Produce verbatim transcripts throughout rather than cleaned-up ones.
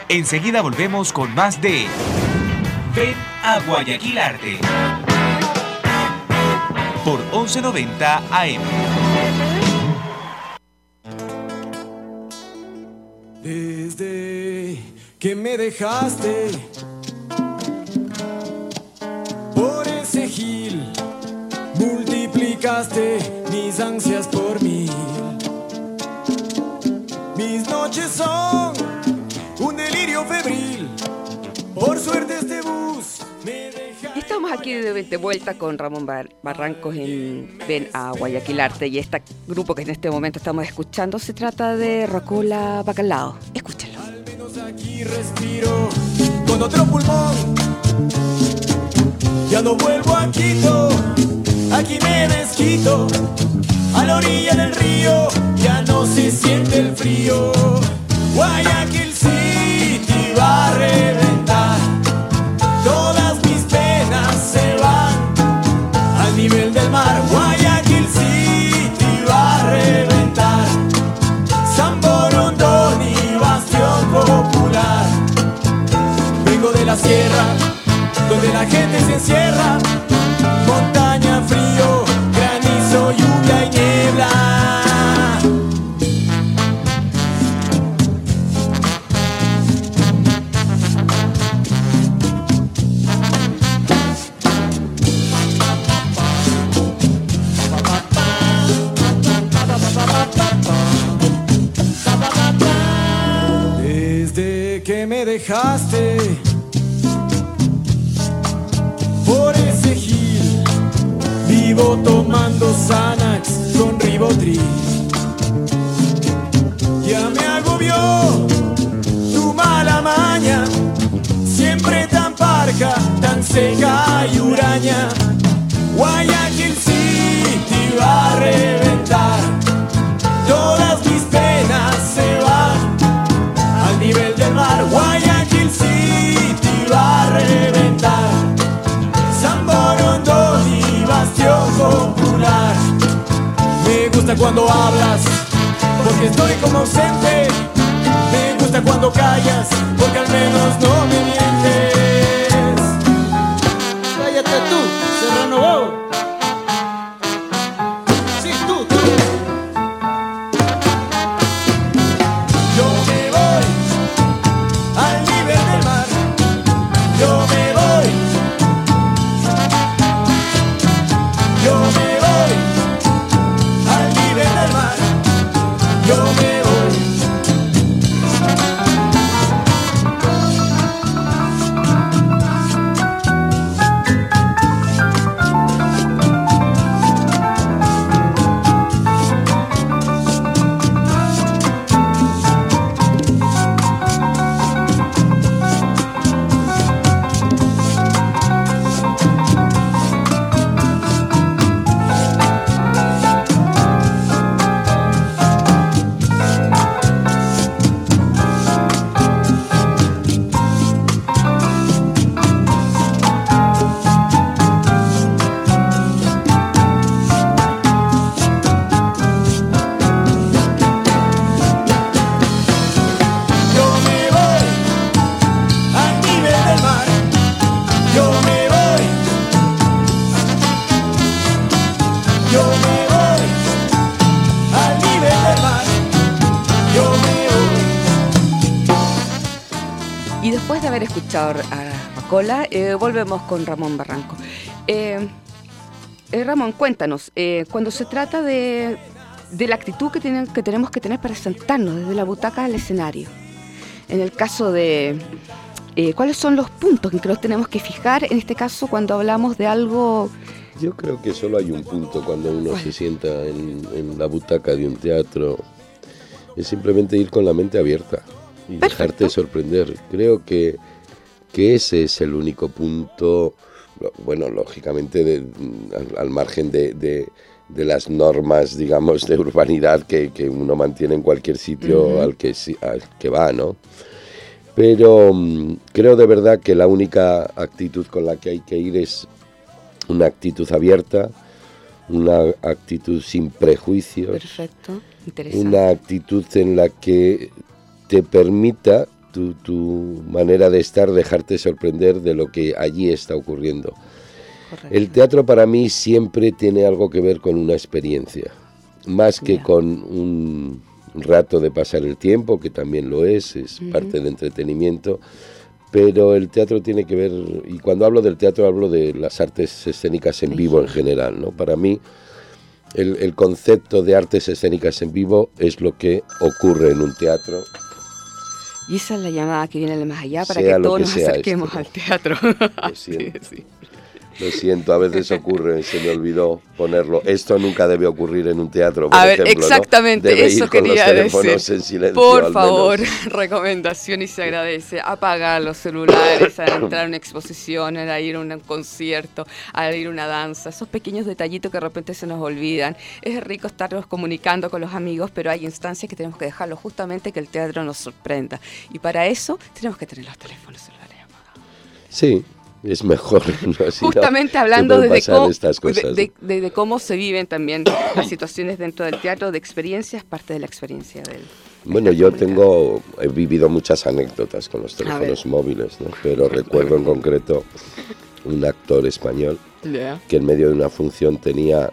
Enseguida volvemos con más de Ven a Guayaquil Arte por once noventa A M. Desde que me dejaste por ese gil, multiplicaste mis ansias por mil. Mis noches son un delirio febril. Por suerte este bus me deja. Y estamos aquí de, de vuelta con Ramón Bar- Barrancos en Ven a Guayaquil Arte. Y este grupo que en este momento estamos escuchando se trata de Rocola Bacalao. Escúchenlo. Al menos aquí respiro con otro pulmón. Ya no vuelvo a Quito, aquí me desquito. A la orilla del río ya no se siente el frío. Guayaquil City va a reventar. Todas mis penas se van al nivel del mar. Guayaquil City va a reventar. San Borondón y Bastión Popular. Vengo de la sierra, donde la gente se encierra. Montaña, frío, granizo, lluvia y niebla. Desde que me dejaste por ese gil, vivo tomando Xanax con Ribotril. Ya me agobió tu mala maña, siempre tan parca, tan seca y huraña. Guayaquil City va a reventar. Todas mis penas se van al nivel del mar. Guayaquil City va a reventar. San Borondón y Bastión Popular. Me gusta cuando hablas, porque estoy como ausente. Me gusta cuando callas, porque al menos no me mientes. Cállate tú, Serrano Bobo. Sí, tú, tú. Yo me voy al nivel del mar. Yo me voy. Yo me voy al nivel del mar. Yo me voy. Después de haber escuchado a Rocola, eh, volvemos con Ramón Barranco. Eh, eh, Ramón, cuéntanos, eh, cuando se trata de, de la actitud que, tienen, que tenemos que tener para sentarnos desde la butaca al escenario, en el caso de eh, cuáles son los puntos en que nos tenemos que fijar, en este caso cuando hablamos de algo... Yo creo que solo hay un punto cuando uno bueno. se sienta en, en la butaca de un teatro, es simplemente ir con la mente abierta y Perfecto. dejarte sorprender. Creo que, que ese es el único punto, bueno, lógicamente de, al, al margen de, de, de las normas, digamos, de urbanidad que, que uno mantiene en cualquier sitio uh-huh. al, que, al que va, ¿no? Pero um, creo de verdad que la única actitud con la que hay que ir es una actitud abierta, una actitud sin prejuicios. Perfecto, interesante. Una actitud en la que te permita tu, tu manera de estar, dejarte sorprender de lo que allí está ocurriendo. Correcto. El teatro para mí siempre tiene algo que ver con una experiencia, más que yeah. con un rato de pasar el tiempo, que también lo es, es uh-huh. parte del entretenimiento, pero el teatro tiene que ver, y cuando hablo del teatro hablo de las artes escénicas en vivo en general, ¿no? Para mí el, el concepto de artes escénicas en vivo es lo que ocurre en un teatro. Y esa es la llamada que viene de más allá para que todos nos acerquemos esto, al teatro. Lo siento. Sí, sí. Lo siento, a veces ocurre, se me olvidó ponerlo. Esto nunca debe ocurrir en un teatro, por a ver, ejemplo, exactamente, ¿no? Debe eso ir con quería los teléfonos decir. En silencio, por favor, recomendación y se agradece. Apagar los celulares, a entrar a una exposición, a ir a un concierto, a ir a una danza. Esos pequeños detallitos que de repente se nos olvidan. Es rico estarnos comunicando con los amigos, pero hay instancias que tenemos que dejarlo justamente que el teatro nos sorprenda. Y para eso tenemos que tener los teléfonos celulares apagados. Sí. Es mejor, ¿no? Si justamente no, hablando de cómo, estas cosas, de, de, de, de cómo se viven también las situaciones dentro del teatro, de experiencias, parte de la experiencia del... Bueno, yo tengo, he vivido muchas anécdotas con los teléfonos móviles, ¿no? Pero recuerdo en concreto un actor español yeah. que en medio de una función tenía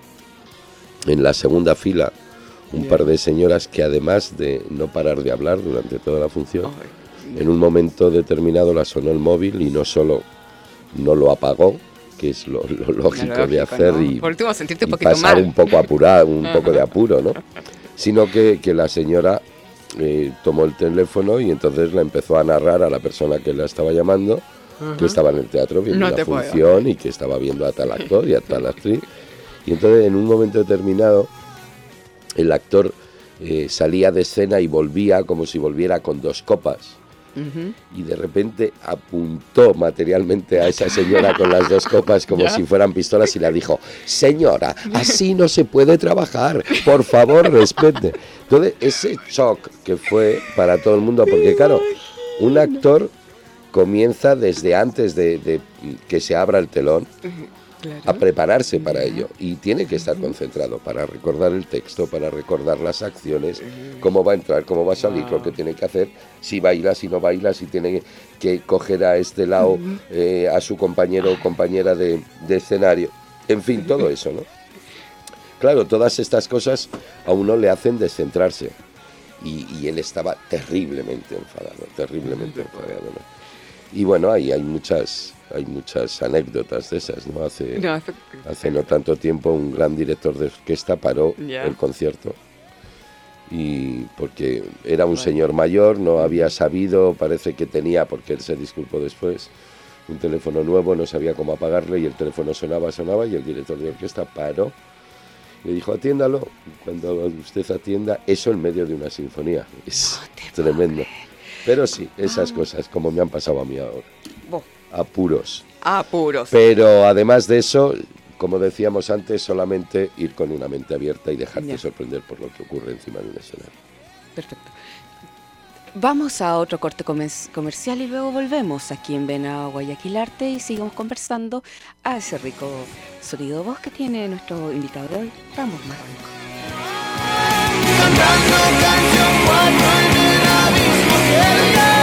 en la segunda fila un yeah. par de señoras que además de no parar de hablar durante toda la función, oh, en un momento determinado la sonó el móvil y no solo no lo apagó, que es lo, lo lógico, lógico de hacer, ¿no? y, Por último, sentirte un y poquito pasar mal. un poco apurado, un poco de apuro, ¿no? Sino que, que la señora eh, tomó el teléfono y entonces la empezó a narrar a la persona que la estaba llamando, uh-huh. que estaba en el teatro viendo no la función puedo. Y que estaba viendo a tal actor y a tal actriz. Y entonces en un momento determinado el actor eh, salía de escena y volvía como si volviera con dos copas. Uh-huh. Y de repente apuntó materialmente a esa señora con las dos copas como ¿Ya? Si fueran pistolas y le dijo: señora, así no se puede trabajar, por favor respete. Entonces ese shock que fue para todo el mundo, porque claro, un actor comienza desde antes de, de que se abra el telón claro. a prepararse para ello y tiene que estar concentrado para recordar el texto, para recordar las acciones, cómo va a entrar, cómo va a salir, wow. lo que tiene que hacer, si baila, si no baila, si tiene que coger a este lado eh, a su compañero o compañera de, de escenario, en fin, todo eso, ¿no? Claro, todas estas cosas a uno le hacen descentrarse y, y él estaba terriblemente enfadado, terriblemente enfadado, ¿no? Y bueno, ahí hay muchas... Hay muchas anécdotas de esas, ¿no? Hace no, hace no tanto tiempo un gran director de orquesta paró yeah. el concierto y porque era un bueno. señor mayor, no había sabido, parece que tenía, porque él se disculpó después, un teléfono nuevo, no sabía cómo apagarle y el teléfono sonaba, sonaba y el director de orquesta paró y le dijo: atiéndalo. Cuando usted atienda, eso en medio de una sinfonía, es no tremendo. Pero sí, esas ah. cosas como me han pasado a mí ahora. Oh. Apuros. Apuros. Pero además de eso, como decíamos antes, solamente ir con una mente abierta y dejarte ya. sorprender por lo que ocurre encima de un escenario. Perfecto. Vamos a otro corte comer- comercial y luego volvemos aquí en Ven a Guayaquil Arte y sigamos conversando a ese rico sonido de voz que tiene nuestro invitado de hoy, Ramón Barranco. Cantando canción cuando en el abismo que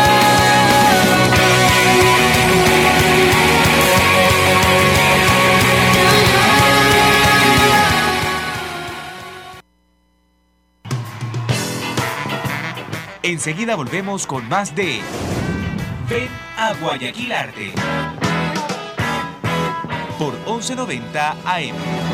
Enseguida volvemos con más de Ven a Guayaquil Arte por once noventa A M.